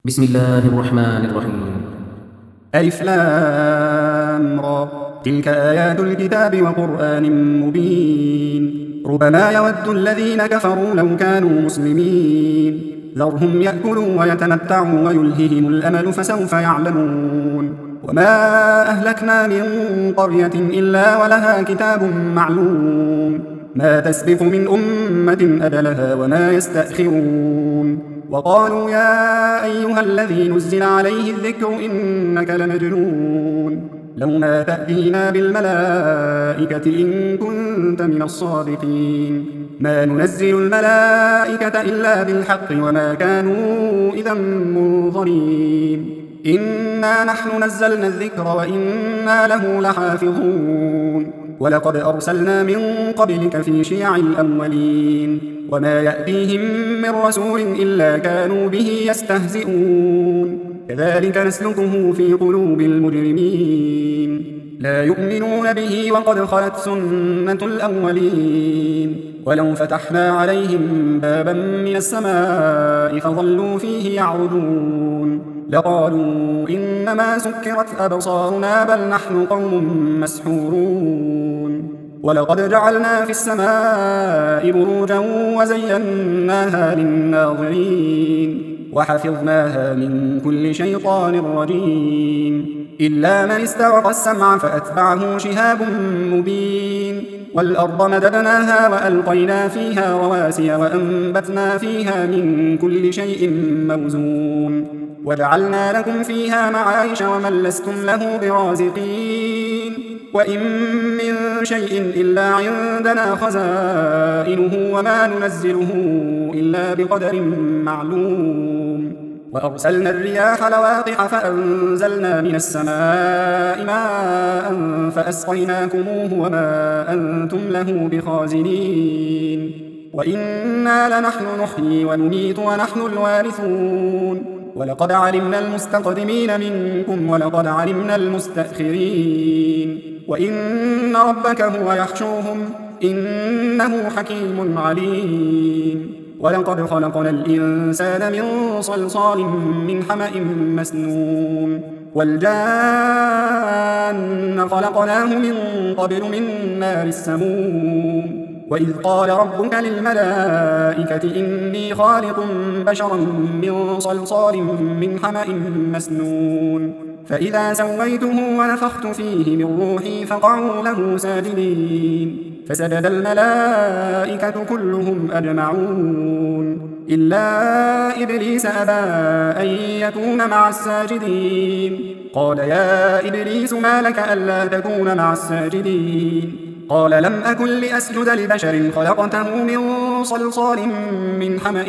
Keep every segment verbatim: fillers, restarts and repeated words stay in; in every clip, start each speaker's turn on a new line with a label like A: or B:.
A: بسم الله الرحمن الرحيم.
B: ألف لام را تلك آيات الكتاب وقرآن مبين ربما يود الذين كفروا لو كانوا مسلمين ذرهم يأكلوا ويتمتعوا ويلههم الأمل فسوف يعلمون وما أهلكنا من قرية إلا ولها كتاب معلوم ما تسبق من أمة أجلها وما يستأخرون وقالوا يا أيها الذي نزل عليه الذكر إنك لمجنون لو ما تأتينا بالملائكة إن كنت من الصادقين ما ننزل الملائكة إلا بالحق وما كانوا إذا منظرين إنا نحن نزلنا الذكر وإنا له لحافظون ولقد أرسلنا من قبلك في شيع الأولين وما يأتيهم من رسول إلا كانوا به يستهزئون كذلك نسلكه في قلوب المجرمين لا يؤمنون به وقد خلت سنة الأولين ولو فتحنا عليهم بابا من السماء فظلوا فيه يعرجون لقالوا إنما سكرت أبصارنا بل نحن قوم مسحورون ولقد جعلنا في السماء بروجا وزيناها للناظرين وحفظناها من كل شيطان رجيم إلا من استرق السمع فأتبعه شهاب مبين والأرض مددناها وألقينا فيها رواسي وأنبتنا فيها من كل شيء موزون وجعلنا لكم فيها معايش ومن لستم له برازقين وإن من شيء إلا عندنا خزائنه وما ننزله إلا بقدر معلوم وأرسلنا الرياح لواقح فأنزلنا من السماء ماء فأسقيناكموه وما أنتم له بخازنين وإنا لنحن نحيي ونميت ونحن الوارثون ولقد علمنا المستقدمين منكم ولقد علمنا المستأخرين وإن ربك هو يحشوهم إنه حكيم عليم ولقد خلقنا الإنسان من صلصال من حمأ مسنون والجان خلقناه من قبل من نار السموم وإذ قال ربك للملائكة إني خالق بشرا من صلصال من حمأ مسنون فإذا سويته ونفخت فيه من روحي فقعوا له ساجدين فسجد الملائكة كلهم أجمعون إلا إبليس أبى أن يكون مع الساجدين قال يا إبليس ما لك ألا تكون مع الساجدين قال لم أكن لأسجد لبشر خلقته من صلصال من حمأ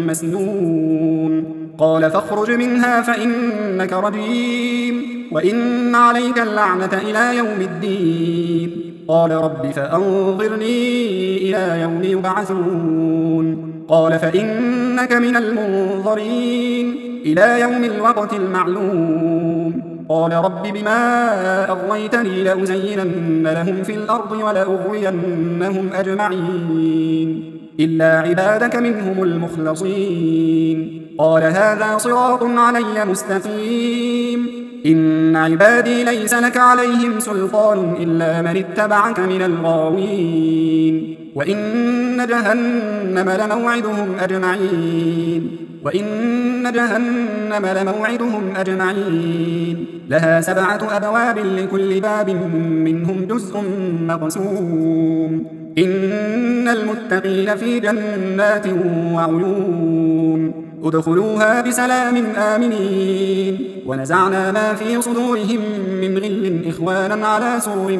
B: مسنون قال فاخرج منها فإنك رجيم وإن عليك اللعنة إلى يوم الدين قال رب فأنظرني إلى يوم يبعثون قال فإنك من المنظرين إلى يوم الوقت المعلوم قال رب بما أغويتني لأزينن لهم في الأرض ولأغوينهم أجمعين إلا عبادك منهم المخلصين قال هذا صراط علي مستقيم إن عبادي ليس لك عليهم سلطان إلا من اتبعك من الغاوين وإن جهنم لموعدهم أجمعين وإن جهنم لموعدهم أجمعين لها سبعة أبواب لكل باب منهم جزء مقسوم إن المتقين في جنات وعيون ادخلوها بسلام آمنين ونزعنا ما في صدورهم من غل إخوانا على سرر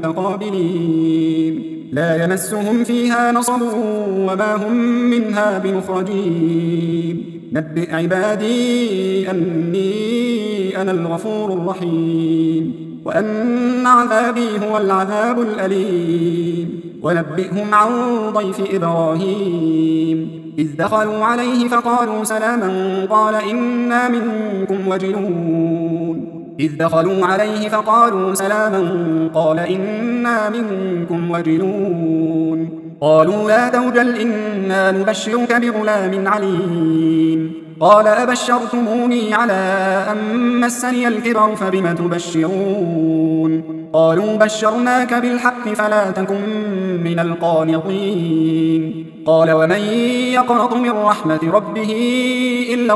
B: متقابلين لا يمسهم فيها نصب وما هم منها بمخرجين نبئ عبادي أني أنا الغفور الرحيم وأن عذابي هو العذاب الأليم ونبئهم عن ضيف إبراهيم إذ دخلوا عليه فقالوا سلاما قال إنا منكم وجلون إذ دخلوا عليه فقالوا سلاما قال إنا منكم وجلون قالوا لا توجل إنا نبشرك بغلام عليم قال أبشرتموني على أن مسني الكبر فبم تبشرون قالوا بشرناك بالحق فلا تكن من القانطين قال ومن يقنط من رحمة ربه إلا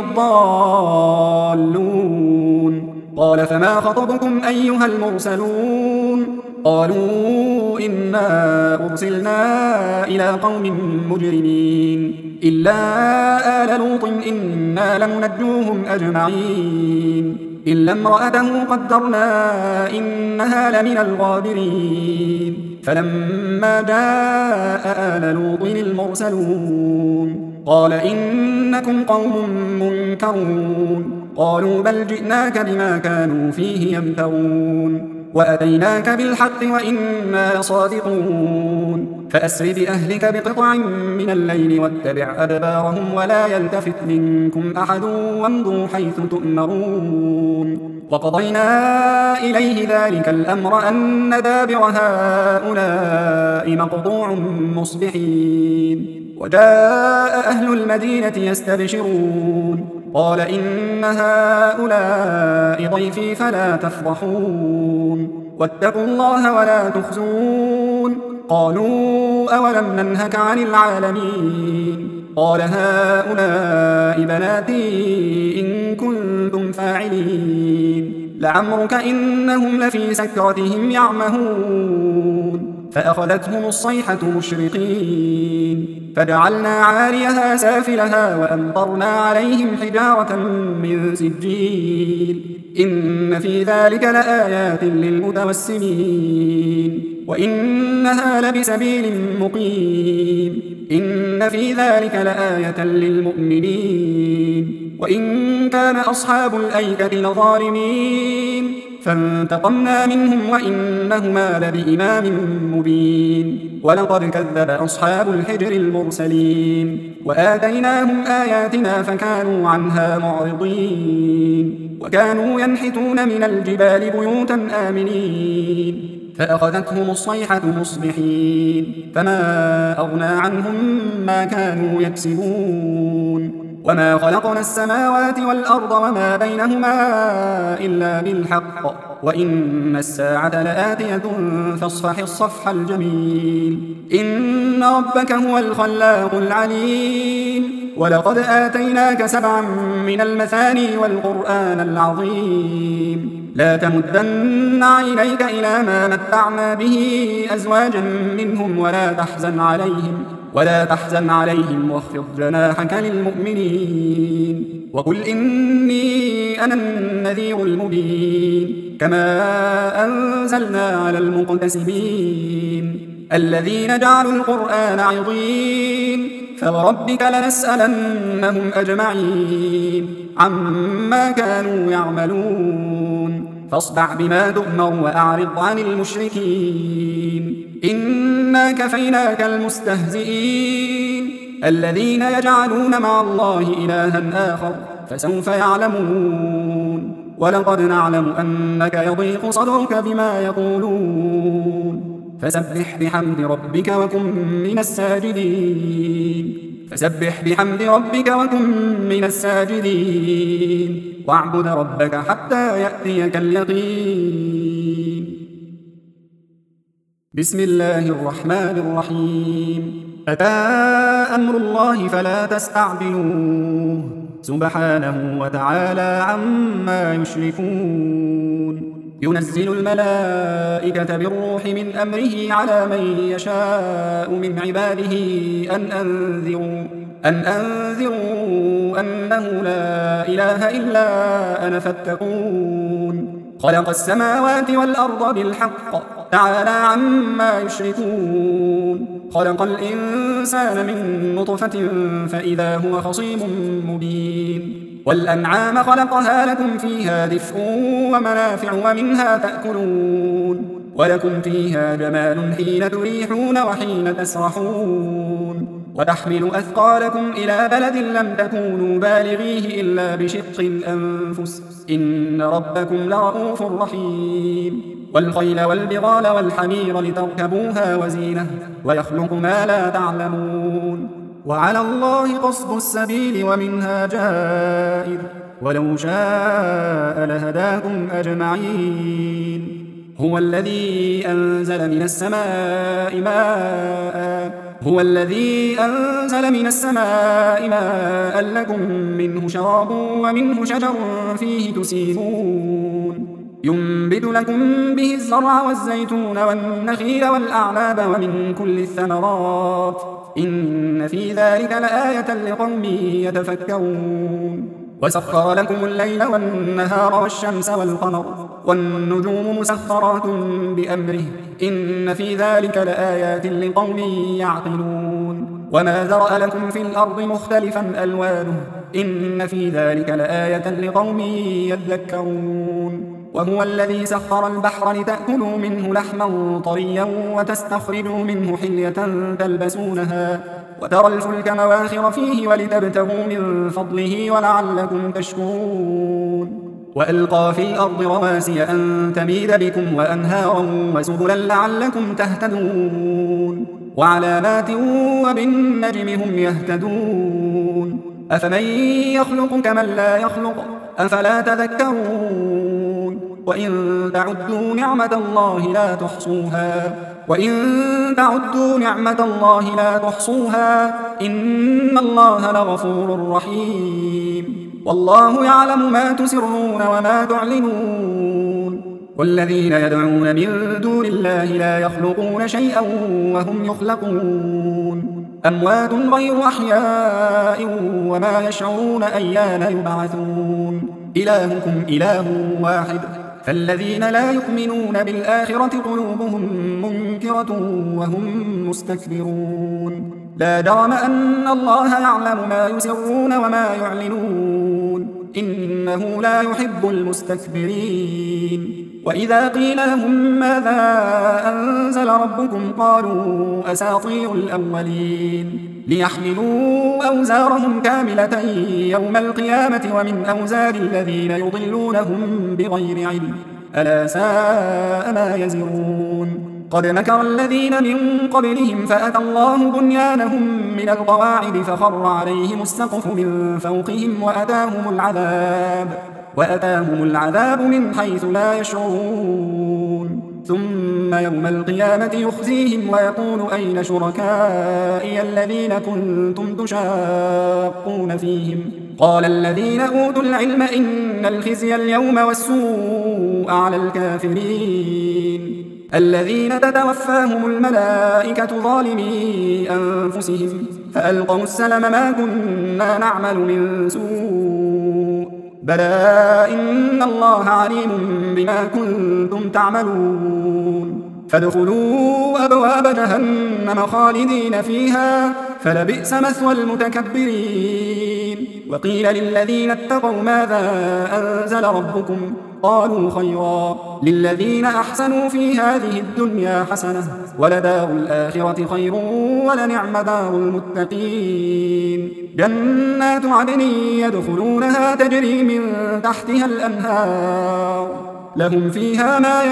B: الضالون قال فما خطبكم أيها المرسلون قالوا إنا أرسلنا إلى قوم مجرمين إلا آل لوط إنا لمنجوهم أجمعين إلا امرأته قدرنا إنها لمن الغابرين فلما جاء آل لوط المرسلون قال إنكم قوم منكرون قالوا بل جئناك بما كانوا فيه يمترون وأتيناك بالحق وإنا لصادقون فأسر بأهلك بقطع من الليل واتبع أدبارهم ولا يلتفت منكم أحد وامضوا حيث تؤمرون وقضينا إليه ذلك الأمر أن دابر هؤلاء مقطوع مصبحين وجاء أهل المدينة يستبشرون قال إن هؤلاء ضيفي فلا تفضحون واتقوا الله ولا تخزون قالوا أولم ننهك عن العالمين قال هؤلاء بناتي إن كنتم فاعلين لعمرك إنهم لفي سكرتهم يعمهون فأخذتهم الصيحة مشرقين فجعلنا عاليها سافلها وأمطرنا عليهم حجارة من سجيل إن في ذلك لآيات للمتوسمين وإنها لبسبيل مقيم إن في ذلك لآية للمؤمنين وإن كان أصحاب الأيكة لظالمين فانتقمنا منهم وإنهما لبإمام مبين ولقد كذب أصحاب الحجر المرسلين وآتيناهم آياتنا فكانوا عنها معرضين وكانوا ينحتون من الجبال بيوتا آمنين فأخذتهم الصيحة مصبحين فما أغنى عنهم ما كانوا يكسبون وما خلقنا السماوات والأرض وما بينهما إلا بالحق وإن الساعة لآتية فاصفح الصفح الجميل إن ربك هو الخلاق العليم ولقد آتيناك سبعا من المثاني والقرآن العظيم لا تمدن عينيك إلى ما متعنا به أزواجا منهم ولا تحزن عليهم ولا تحزن عليهم واخفض جناحك للمؤمنين وقل إني أنا النذير المبين كما أنزلنا على المقتسمين الذين جعلوا القرآن عضين فوربك لنسألنهم أجمعين عما كانوا يعملون فاصدع بما تؤمر وأعرض عن المشركين إنا كفيناك المستهزئين الذين يجعلون مع الله إلها آخر فسوف يعلمون ولقد نعلم أنك يضيق صدرك بما يقولون فسبح بحمد ربك وكن من الساجدين فسبح بحمد ربك وكن من الساجدين واعبد ربك حتى يأتيك اليقين بسم الله الرحمن الرحيم أتى أمر الله فلا تستعجلوه سبحانه وتعالى عما يشركون ينزل الملائكة بالروح من أمره على من يشاء من عباده أن أنذروا أن أنذروا أنه لا إله إلا أنا فاتقون خلق السماوات والأرض بالحق تعالى عما يشركون خلق الإنسان من نطفة فإذا هو خصيم مبين والأنعام خلقها لكم فيها دفء ومنافع ومنها تأكلون ولكم فيها جمال حين تريحون وحين تسرحون وتحمل أثقالكم إلى بلد لم تكونوا بالغيه إلا بشق الأنفس إن ربكم لرؤوف رحيم والخيل والبغال والحمير لتركبوها وزينة ويخلق ما لا تعلمون وعلى الله قصد السبيل ومنها جائر ولو شاء لهداكم أجمعين هو الذي أنزل من السماء ماء هو الذي أنزل من السماء ماء لكم منه شراب ومنه شجر فيه تسيمون ينبت لكم به الزرع والزيتون والنخيل والأعناب ومن كل الثمرات إن في ذلك لآية لقوم يتفكرون وسخر لكم الليل والنهار والشمس والقمر والنجوم مسخرات بأمره إن في ذلك لآيات لقوم يعقلون وما ذرأ لكم في الأرض مختلفا ألوانه إن في ذلك لآية لقوم يذكرون وهو الذي سخر البحر لتأكلوا منه لحما طريا وتستخرجوا منه حلية تلبسونها وترى الفلك مواخر فيه ولتبتغوا من فضله ولعلكم تشكرون وألقى في الأرض رواسي أن تميد بكم وأنهارا وسبلا لعلكم تهتدون وعلامات وبالنجم هم يهتدون أفمن يخلق كمن لا يخلق أفلا تذكرون وإن تعدوا نعمة الله لا تحصوها وإن تعدوا نعمة الله لا تحصوها إن الله لغفور رحيم والله يعلم ما تسرون وما تعلنون والذين يدعون من دون الله لا يخلقون شيئا وهم يخلقون أموات غير أحياء وما يشعرون أيان يبعثون إلهكم إله واحد فالذين لا يؤمنون بالآخرة قلوبهم منكرة وهم مستكبرون لا جرم أن الله يعلم ما يسرون وما يعلنون إنه لا يحب المستكبرين وإذا قيل لهم ماذا أنزل ربكم قالوا أساطير الأولين ليحملوا أوزارهم كاملة يوم القيامة ومن أوزار الذين يضلونهم بغير علم ألا ساء ما يزرون قد مكر الذين من قبلهم فأتى الله بنيانهم من القواعد فخر عليهم السقف من فوقهم وأتاهم العذاب وأتاهم العذاب من حيث لا يشعرون ثم يوم القيامة يخزيهم ويقول أين شركائي الذين كنتم تشاقون فيهم قال الذين أوتوا العلم إن الخزي اليوم والسوء على الكافرين الذين تتوفاهم الملائكة ظالمي أنفسهم فألقوا السلم ما كنا نعمل من سوء بلى إن الله عليم بما كنتم تعملون فادخلوا أبواب جهنم خالدين فيها فلبئس مثوى المتكبرين وقيل للذين اتقوا ماذا أنزل ربكم قالوا خيرا للذين أحسنوا في هذه الدنيا حسنة ولدار الآخرة خير ولنعم دار المتقين جنات عدن يدخلونها تجري من تحتها الأنهار لهم فيها ما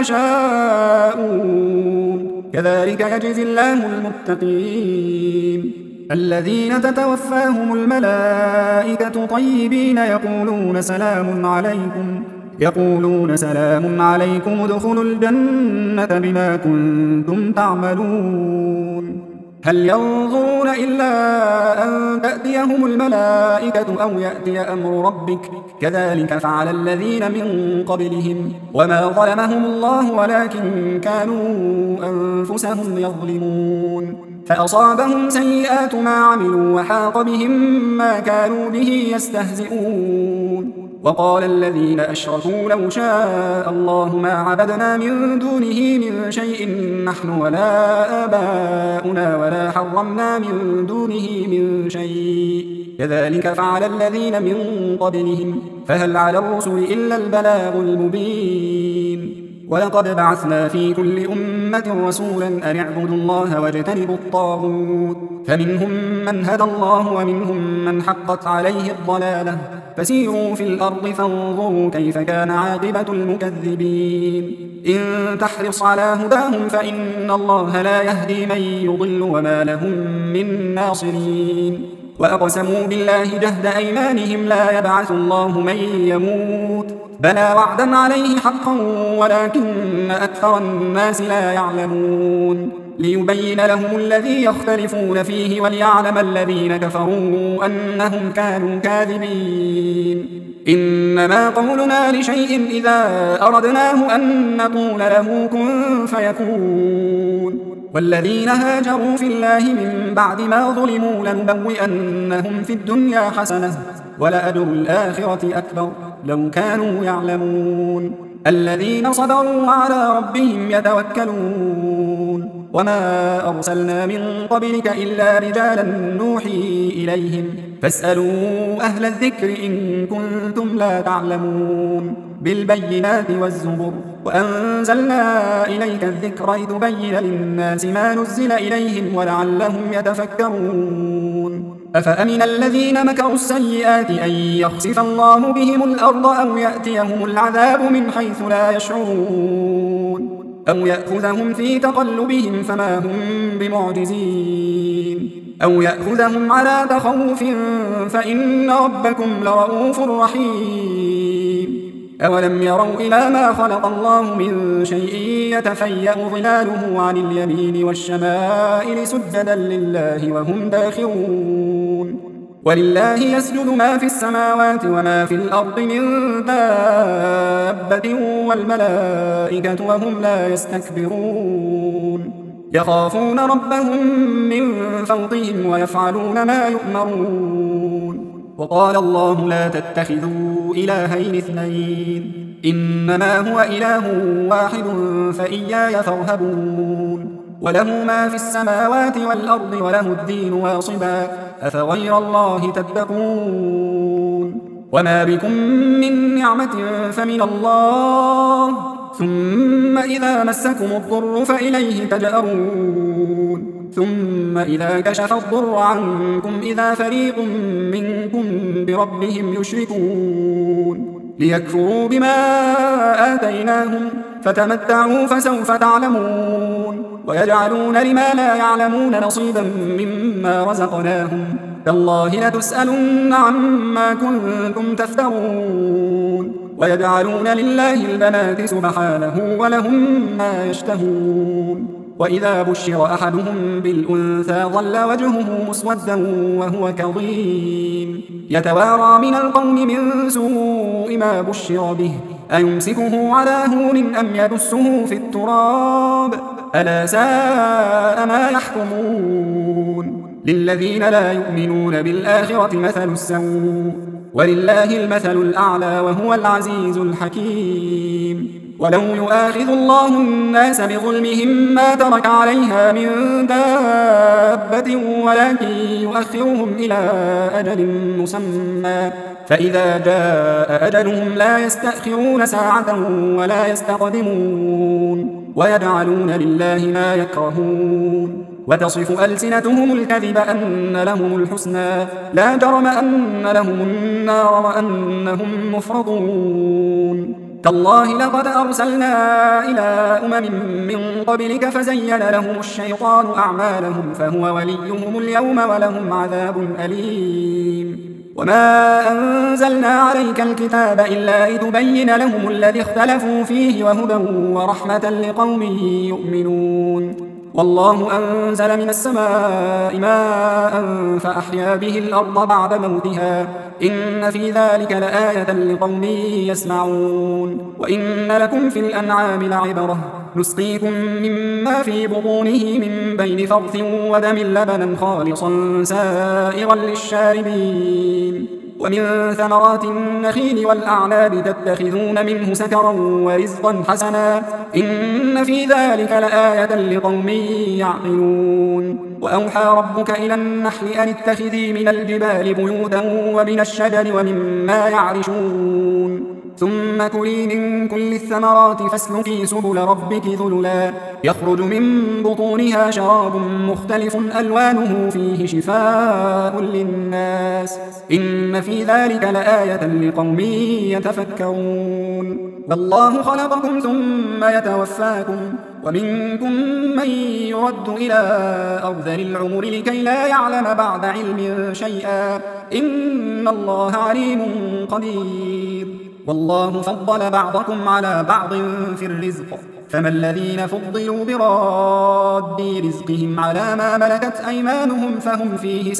B: يشاءون كذلك يجزي الله المتقين الذين تتوفاهم الملائكة طيبين يقولون سلام عليكم يقولون سلام عليكم ادخلوا الجنة بما كنتم تعملون هل ينظرون إلا أن تأتيهم الملائكة أو يأتي أمر ربك كذلك فعل الذين من قبلهم وما ظلمهم الله ولكن كانوا أنفسهم يظلمون فأصابهم سيئات ما عملوا وحاق بهم ما كانوا به يستهزئون وقال الذين أشركوا لو شاء الله ما عبدنا من دونه من شيء نحن ولا آباؤنا ولا حرمنا من دونه من شيء كذلك فعل الذين من قبلهم فهل على الرسل إلا البلاغ المبين ولقد بعثنا في كل أمة رسولا أن اعبدوا الله واجتنبوا الطاغوت فمنهم من هدى الله ومنهم من حقت عليه الضلالة فسيروا في الأرض فانظروا كيف كان عاقبة المكذبين إن تحرص على هداهم فإن الله لا يهدي من يضل وما لهم من ناصرين وأقسموا بالله جهد أيمانهم لا يبعث الله من يموت بلى وعدا عليه حقا ولكن أكثر الناس لا يعلمون ليبين لهم الذي يختلفون فيه وليعلم الذين كفروا أنهم كانوا كاذبين إنما قولنا لشيء إذا أردناه أن نقول له كن فيكون والذين هاجروا في الله من بعد ما ظلموا لنبوئنهم في الدنيا حسنة ولأجر الآخرة أكبر لو كانوا يعلمون الذين صبروا وعلى ربهم يتوكلون وما أرسلنا من قبلك إلا رجالا نوحي إليهم فاسألوا أهل الذكر إن كنتم لا تعلمون بالبينات والزبر وأنزلنا إليك الذكر لتبين للناس ما نزل إليهم ولعلهم يتفكرون أفأمن الذين مكروا السيئات أن يخسف الله بهم الأرض أو يأتيهم العذاب من حيث لا يشعرون أو يأخذهم في تقلبهم فما هم بمعجزين أو يأخذهم على تخوف فإن ربكم لرؤوف رحيم أولم يروا إلى ما خلق الله من شيء يتفيأ ظلاله عن اليمين والشمائل سجدا لله وهم داخرون ولله يسجد ما في السماوات وما في الأرض من دابة والملائكة وهم لا يستكبرون يخافون ربهم من فوقهم ويفعلون ما يؤمرون وقال الله لا تتخذوا إلهين اثنين إنما هو إله واحد فإياي فارهبون وله ما في السماوات والأرض وله الدين واصبا أفغير الله تتقون وما بكم من نعمة فمن الله ثم إذا مسكم الضر فإليه تجأرون ثم إذا كشف الضر عنكم إذا فريق منكم بربهم يشركون ليكفروا بما آتيناهم فتمتعوا فسوف تعلمون ويجعلون لما لا يعلمون نصيبا مما رزقناهم تالله لتسألن عما كنتم تفترون ويجعلون لله البنات سبحانه ولهم ما يشتهون وإذا بشر أحدهم بالأنثى ظل وجهه مسودا وهو كظيم يتوارى من القوم من سوء ما بشر به أيمسكه على هون أم يدسه في التراب ألا ساء ما يحكمون للذين لا يؤمنون بالآخرة مثل السوء ولله المثل الأعلى وهو العزيز الحكيم ولو يؤاخذ الله الناس بظلمهم ما ترك عليها من دابة ولكن يؤخرهم إلى أجل مسمى فإذا جاء أجلهم لا يستأخرون ساعة ولا يستقدمون ويجعلون لله ما يكرهون وتصف ألسنتهم الكذب أن لهم الحسنى لا جرم أن لهم النار وأنهم مفرطون تالله لقد أرسلنا إلى أمم من قبلك فزين لهم الشيطان أعمالهم فهو وليهم اليوم ولهم عذاب أليم وما أنزلنا عليك الكتاب إلا لتبين لهم الذي اختلفوا فيه وهدى ورحمة لقوم يؤمنون والله أنزل من السماء ماء فأحيا به الأرض بعد موتها إن في ذلك لآية لقوم يسمعون وإن لكم في الأنعام لعبرة نسقيكم مما في بطونه من بين فرث ودم لبنا خالصا سائغا للشاربين ومن ثمرات النخيل والأعناب تتخذون منه سكرا ورزقا حسنا إن في ذلك لآية لقوم يعقلون وأوحى ربك إلى النحل أن اتخذي من الجبال بيوتا ومن الشجر ومما يعرشون ثم كلي من كل الثمرات فاسلكي سبل ربك ذللا يخرج من بطونها شراب مختلف ألوانه فيه شفاء للناس إن في ذلك لآية لقوم يتفكرون والله خلقكم ثم يتوفاكم ومنكم من يرد إلى أرذل العمر لكي لا يعلم بعد علم شيئا إن الله عليم قدير والله فضل بعضكم على بعض في الرزق فما الذين فضلوا براد رزقهم على ما ملكت أيمانهم فهم فيه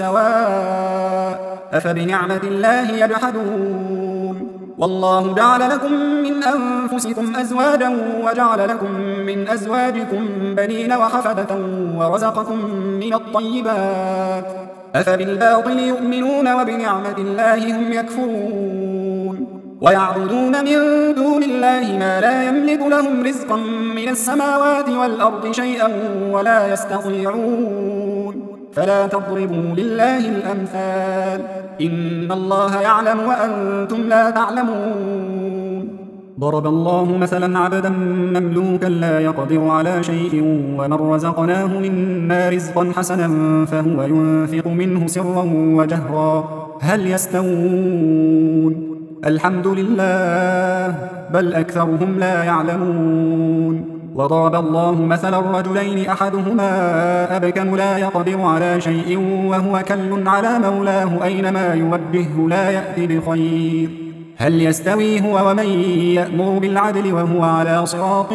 B: سواء أفبنعمة الله يجحدون والله جعل لكم من أنفسكم أزواجا وجعل لكم من أزواجكم بنين وحفدة ورزقكم من الطيبات أفبالباطل يؤمنون وبنعمة الله هم يكفرون ويعبدون من دون الله ما لا يملك لهم رزقا من السماوات والأرض شيئا ولا يستطيعون فلا تضربوا لله الأمثال إن الله يعلم وأنتم لا تعلمون ضرب الله مثلا عبدا مملوكا لا يقدر على شيء ومن رزقناه منا رزقا حسنا فهو ينفق منه سرا وجهرا هل يستوون الحمد لله بل أكثرهم لا يعلمون وضرب الله مثلا الرجلين أحدهما أبكم لا يقدر على شيء وهو كل على مولاه أينما يوجهه لا يأتي بخير هل يستوي هو ومن يأمر بالعدل وهو على صراط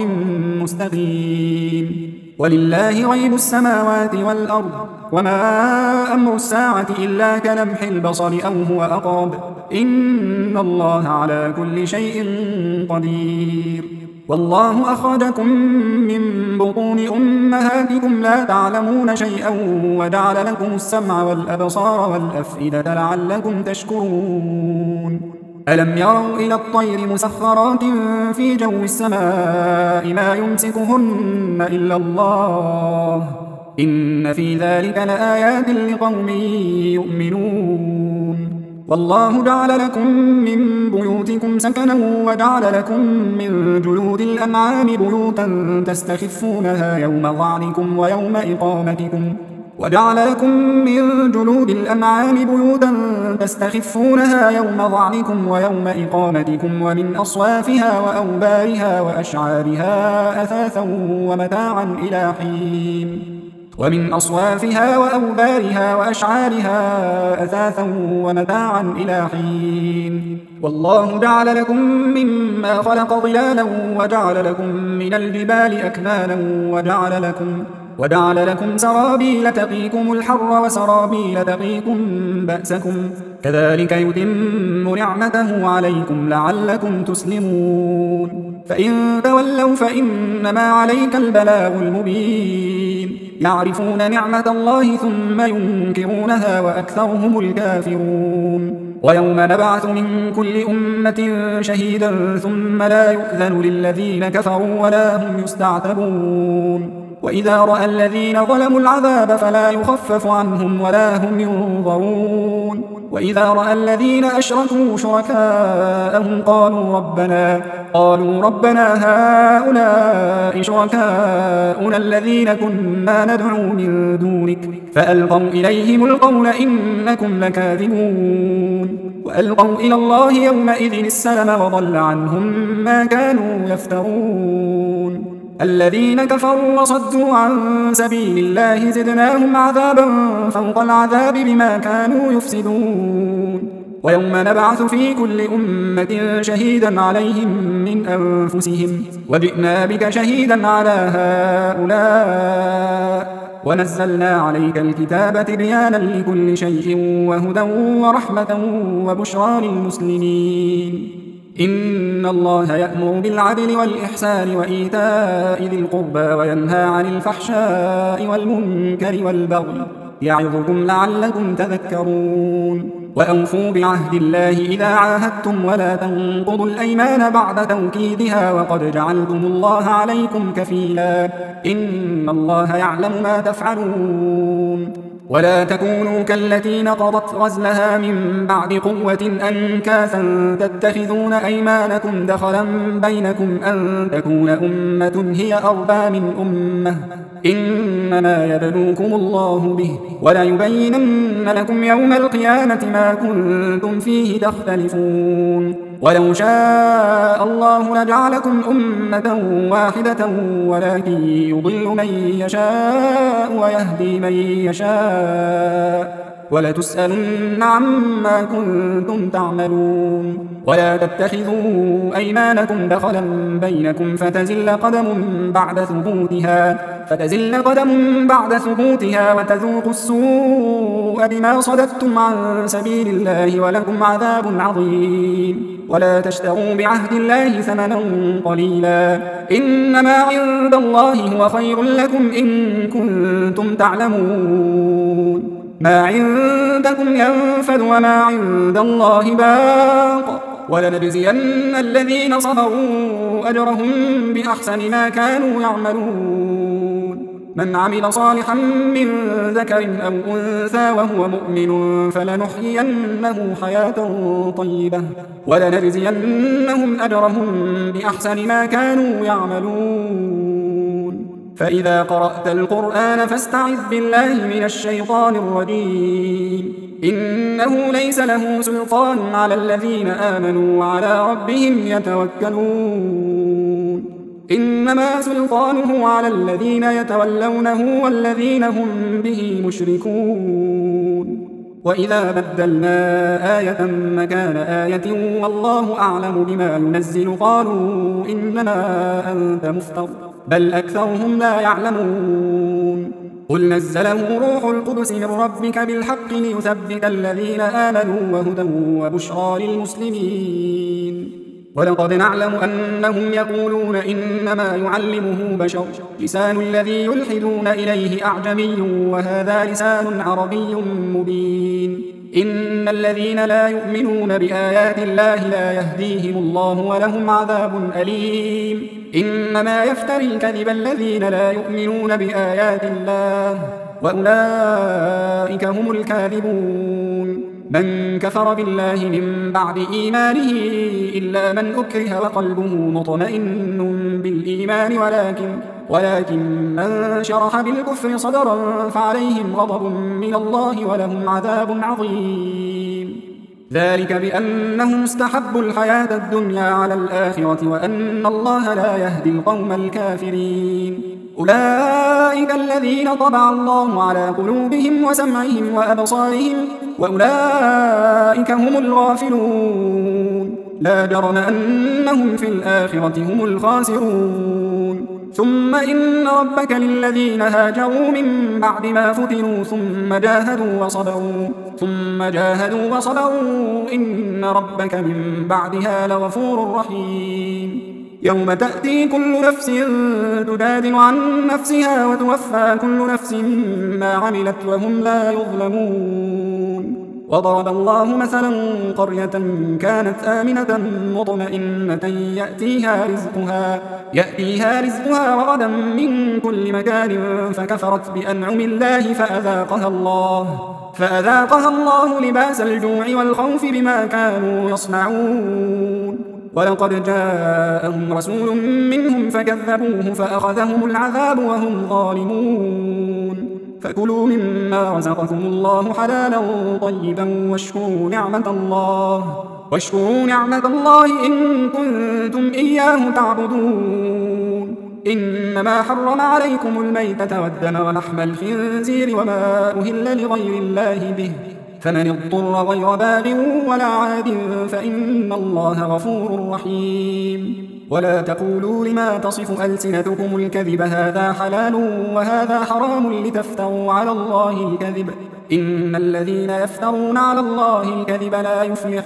B: مستقيم ولله غيب السماوات والأرض وما أمر الساعة إلا كلمح البصر أو هو أقرب إن الله على كل شيء قدير والله أخرجكم من بطون أمهاتكم لا تعلمون شيئا وجعل لكم السمع والأبصار والأفئدة لعلكم تشكرون ألم يروا إلى الطير مسخرات في جو السماء ما يمسكهن إلا الله إن في ذلك لآيات لقوم يؤمنون والله جعل لكم من بيوتكم سكنا وجعل لكم من جلود الأنعام بيوتا تستخفونها يوم ظعنكم ويوم إقامتكم وجعل لكم من جلود الأنعام بيوتا تستخفونها يوم ظعنكم ويوم إقامتكم ومن أصوافها وأوبارها وأشعارها أثاثا ومتاعا إلى حين ومن أصوافها وأوبارها وأشعارها أثاثا ومتاعا إلى حين والله جعل لكم مما خلق ظلالا وجعل لكم من الجبال أكنانا وجعل لكم وجعل لكم سرابيل تقيكم الحر وسرابيل تقيكم بأسكم كذلك يتم نعمته عليكم لعلكم تسلمون فإن تولوا فإنما عليك البلاغ المبين يعرفون نعمة الله ثم ينكرونها وأكثرهم الكافرون ويوم نبعث من كل أمة شهيدا ثم لا يؤذن للذين كفروا ولا هم يستعتبون وإذا رأى الذين ظلموا العذاب فلا يخفف عنهم ولا هم ينظرون وإذا رأى الذين أشركوا شركاءهم قالوا ربنا قالوا ربنا هؤلاء شركاؤنا الذين كنا ندعو من دونك فألقوا إليهم القول إنكم لكاذبون وألقوا إلى الله يومئذ السلم وضل عنهم ما كانوا يفترون الذين كفروا وصدوا عن سبيل الله زدناهم عذابا فوق العذاب بما كانوا يفسدون ويوم نبعث في كل أمة شهيدا عليهم من أنفسهم وجئنا بك شهيدا على هؤلاء ونزلنا عليك الكتاب تبيانا لكل شيء وهدى ورحمة وبشرى للمسلمين إن الله يأمر بالعدل والإحسان وإيتاء ذي القربى وينهى عن الفحشاء والمنكر والبغي يعظكم لعلكم تذكرون وأوفوا بعهد الله إذا عاهدتم ولا تنقضوا الأيمان بعد توكيدها وقد جعلتم الله عليكم كفيلا إن الله يعلم ما تفعلون ولا تكونوا كالتي نقضت غزلها من بعد قوة أنكاثا تتخذون أيمانكم دخلا بينكم أن تكون أمة هي أربى من أمة إنما يبلوكم الله به وليبينن لكم يوم القيامة ما كنتم فيه تختلفون ولو شاء الله لجعلكم أمة واحدة ولكن يضل من يشاء ويهدي من يشاء ولتسألن عما كنتم تعملون ولا تتخذوا أيمانكم دخلا بينكم فتزل قدم بعد ثبوتها فتزل قدم بعد ثبوتها وتذوقوا السوء بما صددتم عن سبيل الله ولكم عذاب عظيم ولا تشتروا بعهد الله ثمنا قليلا إنما عند الله هو خير لكم إن كنتم تعلمون ما عندكم ينفد وما عند الله باق ولنجزين الذين صبروا أجرهم بأحسن ما كانوا يعملون من عمل صالحا من ذكر أو أنثى وهو مؤمن فلنحيينه حياة طيبة ولنجزينهم أجرهم بأحسن ما كانوا يعملون فإذا قرأت القرآن فاستعذ بالله من الشيطان الرجيم إنه ليس له سلطان على الذين آمنوا وعلى ربهم يتوكلون إنما سلطانه على الذين يتولونه والذين هم به مشركون وإذا بدلنا آية مكان آية والله أعلم بما ينزل قالوا إنما أنت مفتر بل أكثرهم لا يعلمون قل نزله روح القدس من ربك بالحق ليثبت الذين آمنوا وهدى وبشرى للمسلمين ولقد نعلم أنهم يقولون إنما يعلمه بشر لسان الذي يلحدون إليه أعجمي وهذا لسان عربي مبين إن الذين لا يؤمنون بآيات الله لا يهديهم الله ولهم عذاب أليم إنما يفتري الكذب الذين لا يؤمنون بآيات الله وأولئك هم الكاذبون من كفر بالله من بعد إيمانه إلا من أكره وقلبه مطمئن بالإيمان ولكن ولكن من شرح بالكفر صدرا فعليهم غضب من الله ولهم عذاب عظيم ذلك بأنهم استحبوا الحياة الدنيا على الآخرة وأن الله لا يهدي القوم الكافرين أولئك الذين طبع الله على قلوبهم وسمعهم وأبصارهم وأولئك هم الغافلون لا جرم أنهم في الآخرة هم الخاسرون ثم إن ربك للذين هاجروا من بعد ما فتنوا ثم جاهدوا وصبروا ثم جاهدوا وصبروا إن ربك من بعدها لغفور رحيم يوم تأتي كل نفس تجادل عن نفسها وتوفى كل نفس ما عملت وهم لا يظلمون وضرب الله مثلا قرية كانت آمنة مطمئنة يأتيها رزقها يأتيها رزقها رغدا من كل مكان فكفرت بأنعم الله فأذاقها الله فأذاقها الله لباس الجوع والخوف بما كانوا يصنعون ولقد جاءهم رسول منهم فكذبوه فأخذهم العذاب وهم ظالمون فكلوا مما رزقكم الله حلالا طيبا واشكروا نعمة الله واشكروا نعمة الله إن كنتم إياه تعبدون إنما حرم عليكم الميتة والدم ولحم الخنزير وما أهل لغير الله به فمن اضطر غير باغ ولا عاد فإن الله غفور رحيم ولا تقولوا لما تصف ألسنتكم الكذب هذا حلال وهذا حرام لتفتروا على الله الكذب إن الذين يفترون على الله الكذب لا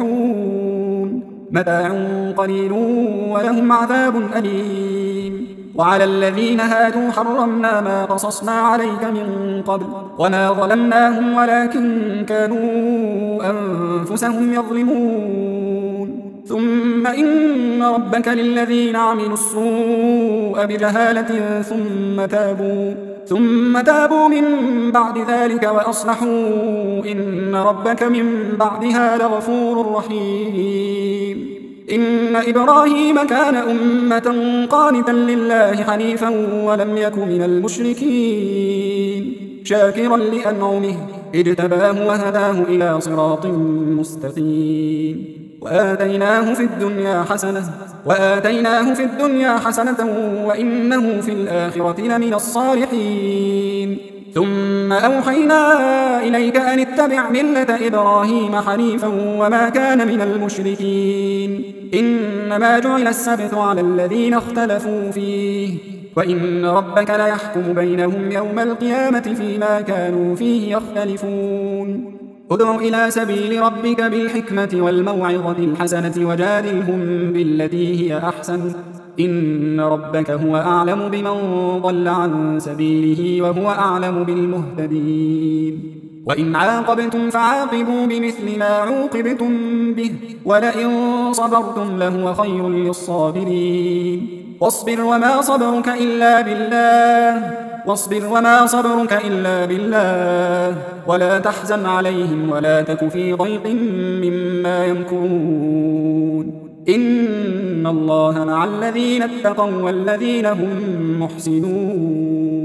B: يفلحون متاع قليل ولهم عذاب أليم وعلى الذين هادوا حرمنا ما قصصنا عليك من قبل وما ظلمناهم ولكن كانوا أنفسهم يظلمون ثم إن ربك للذين عملوا السوء بجهالة ثم تابوا ثم تابوا من بعد ذلك وأصلحوا إن ربك من بعدها لغفور رحيم إن إبراهيم كان أمة قانتا لله حنيفا ولم يك من المشركين شاكرا لأنعمه اجتباه وهداه إلى صراط مستقيم وآتيناه في الدنيا حسنة وآتيناه في الدنيا حسنة وإنه في الآخرة لمن الصالحين ثم أوحينا إليك أن اتبع ملة إبراهيم حنيفا وما كان من المشركين إنما جعل السبت على الذين اختلفوا فيه وإن ربك ليحكم بينهم يوم القيامة فيما كانوا فيه يختلفون ادع إلى سبيل ربك بالحكمة والموعظة الحسنة وجادلهم بالتي هي أحسن إن ربك هو أعلم بمن ضل عن سبيله وهو أعلم بالمهتدين وإن عاقبتم فعاقبوا بمثل ما عوقبتم به ولئن صبرتم لهو خير للصابرين واصبر وما صبرك إلا بالله واصبر وما صبرك إلا بالله ولا تحزن عليهم ولا تك في ضيق مما يمكرون إن الله مع الذين اتقوا والذين هم محسنون